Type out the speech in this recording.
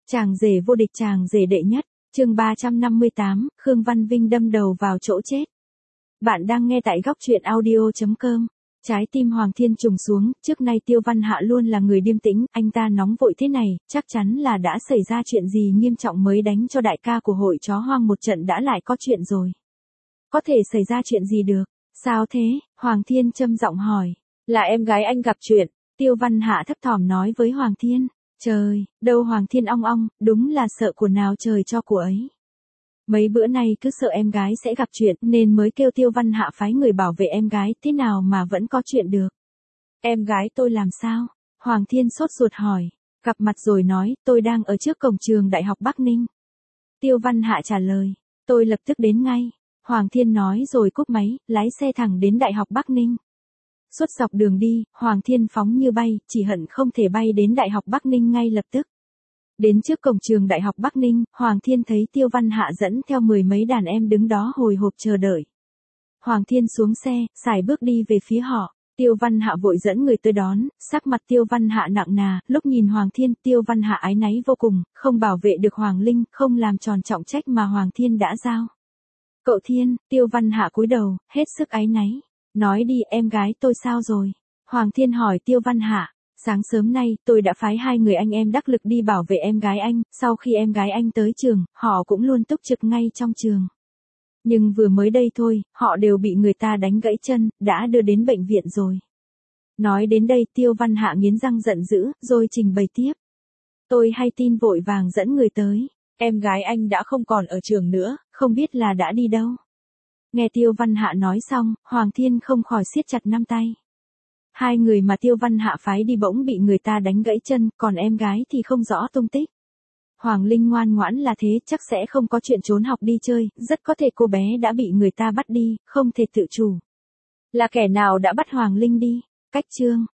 Chàng rể vô địch, chàng rể đệ nhất, chương 358, Khương Văn Vinh đâm đầu vào chỗ chết. Bạn đang nghe tại góc truyện audio.com. Trái tim Hoàng Thiên trùng xuống, trước nay Tiêu Văn Hạ luôn là người điềm tĩnh, anh ta nóng vội thế này, chắc chắn là đã xảy ra chuyện gì nghiêm trọng mới đánh cho đại ca của hội chó hoang một trận đã lại có chuyện rồi. Có thể xảy ra chuyện gì được? Sao thế? Hoàng Thiên trầm giọng hỏi. Là em gái anh gặp chuyện, Tiêu Văn Hạ thấp thỏm nói với Hoàng Thiên. Trời, đâu Hoàng Thiên ong ong, đúng là sợ của nào trời cho của ấy. Mấy bữa nay cứ sợ em gái sẽ gặp chuyện nên mới kêu Tiêu Văn Hạ phái người bảo vệ em gái, thế nào mà vẫn có chuyện được. Em gái tôi làm sao? Hoàng Thiên sốt ruột hỏi. Gặp mặt rồi nói, tôi đang ở trước cổng trường Đại học Bắc Ninh. Tiêu Văn Hạ trả lời, tôi lập tức đến ngay. Hoàng Thiên nói rồi cúp máy, lái xe thẳng đến Đại học Bắc Ninh. Suốt dọc đường đi, Hoàng Thiên phóng như bay, chỉ hận không thể bay đến Đại học Bắc Ninh ngay lập tức. Đến trước cổng trường Đại học Bắc Ninh, Hoàng Thiên thấy Tiêu Văn Hạ dẫn theo 10 mấy đàn em đứng đó hồi hộp chờ đợi. Hoàng Thiên xuống xe, sải bước đi về phía họ. Tiêu Văn Hạ vội dẫn người tới đón, sắc mặt Tiêu Văn Hạ nặng nà, lúc nhìn Hoàng Thiên, Tiêu Văn Hạ áy náy vô cùng, không bảo vệ được Hoàng Linh, không làm tròn trọng trách mà Hoàng Thiên đã giao. Cậu Thiên, Tiêu Văn Hạ cúi đầu, hết sức áy náy. Nói đi, em gái tôi sao rồi? Hoàng Thiên hỏi Tiêu Văn Hạ. Sáng sớm nay, tôi đã phái 2 người anh em đắc lực đi bảo vệ em gái anh, sau khi em gái anh tới trường, họ cũng luôn túc trực ngay trong trường. Nhưng vừa mới đây thôi, họ đều bị người ta đánh gãy chân, đã đưa đến bệnh viện rồi. Nói đến đây, Tiêu Văn Hạ nghiến răng giận dữ, rồi trình bày tiếp. Tôi hay tin vội vàng dẫn người tới. Em gái anh đã không còn ở trường nữa, không biết là đã đi đâu. Nghe Tiêu Văn Hạ nói xong, Hoàng Thiên không khỏi siết chặt nắm tay. 2 người mà Tiêu Văn Hạ phái đi bỗng bị người ta đánh gãy chân, còn em gái thì không rõ tung tích. Hoàng Linh ngoan ngoãn là thế, chắc sẽ không có chuyện trốn học đi chơi, rất có thể cô bé đã bị người ta bắt đi, không thể tự chủ. Là kẻ nào đã bắt Hoàng Linh đi? Cách chương,